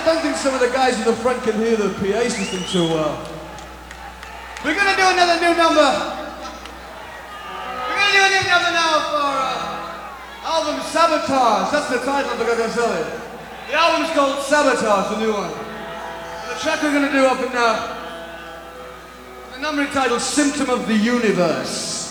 don't think some of the guys in the front can hear the PA system too well. We're gonna do another new number. We're gonna do a new number now for album Sabotage. That's the title of the Gagazelli. The album's called Sabotage, the new one. And the track we're gonna do up in now, the number entitled Symptom of the Universe.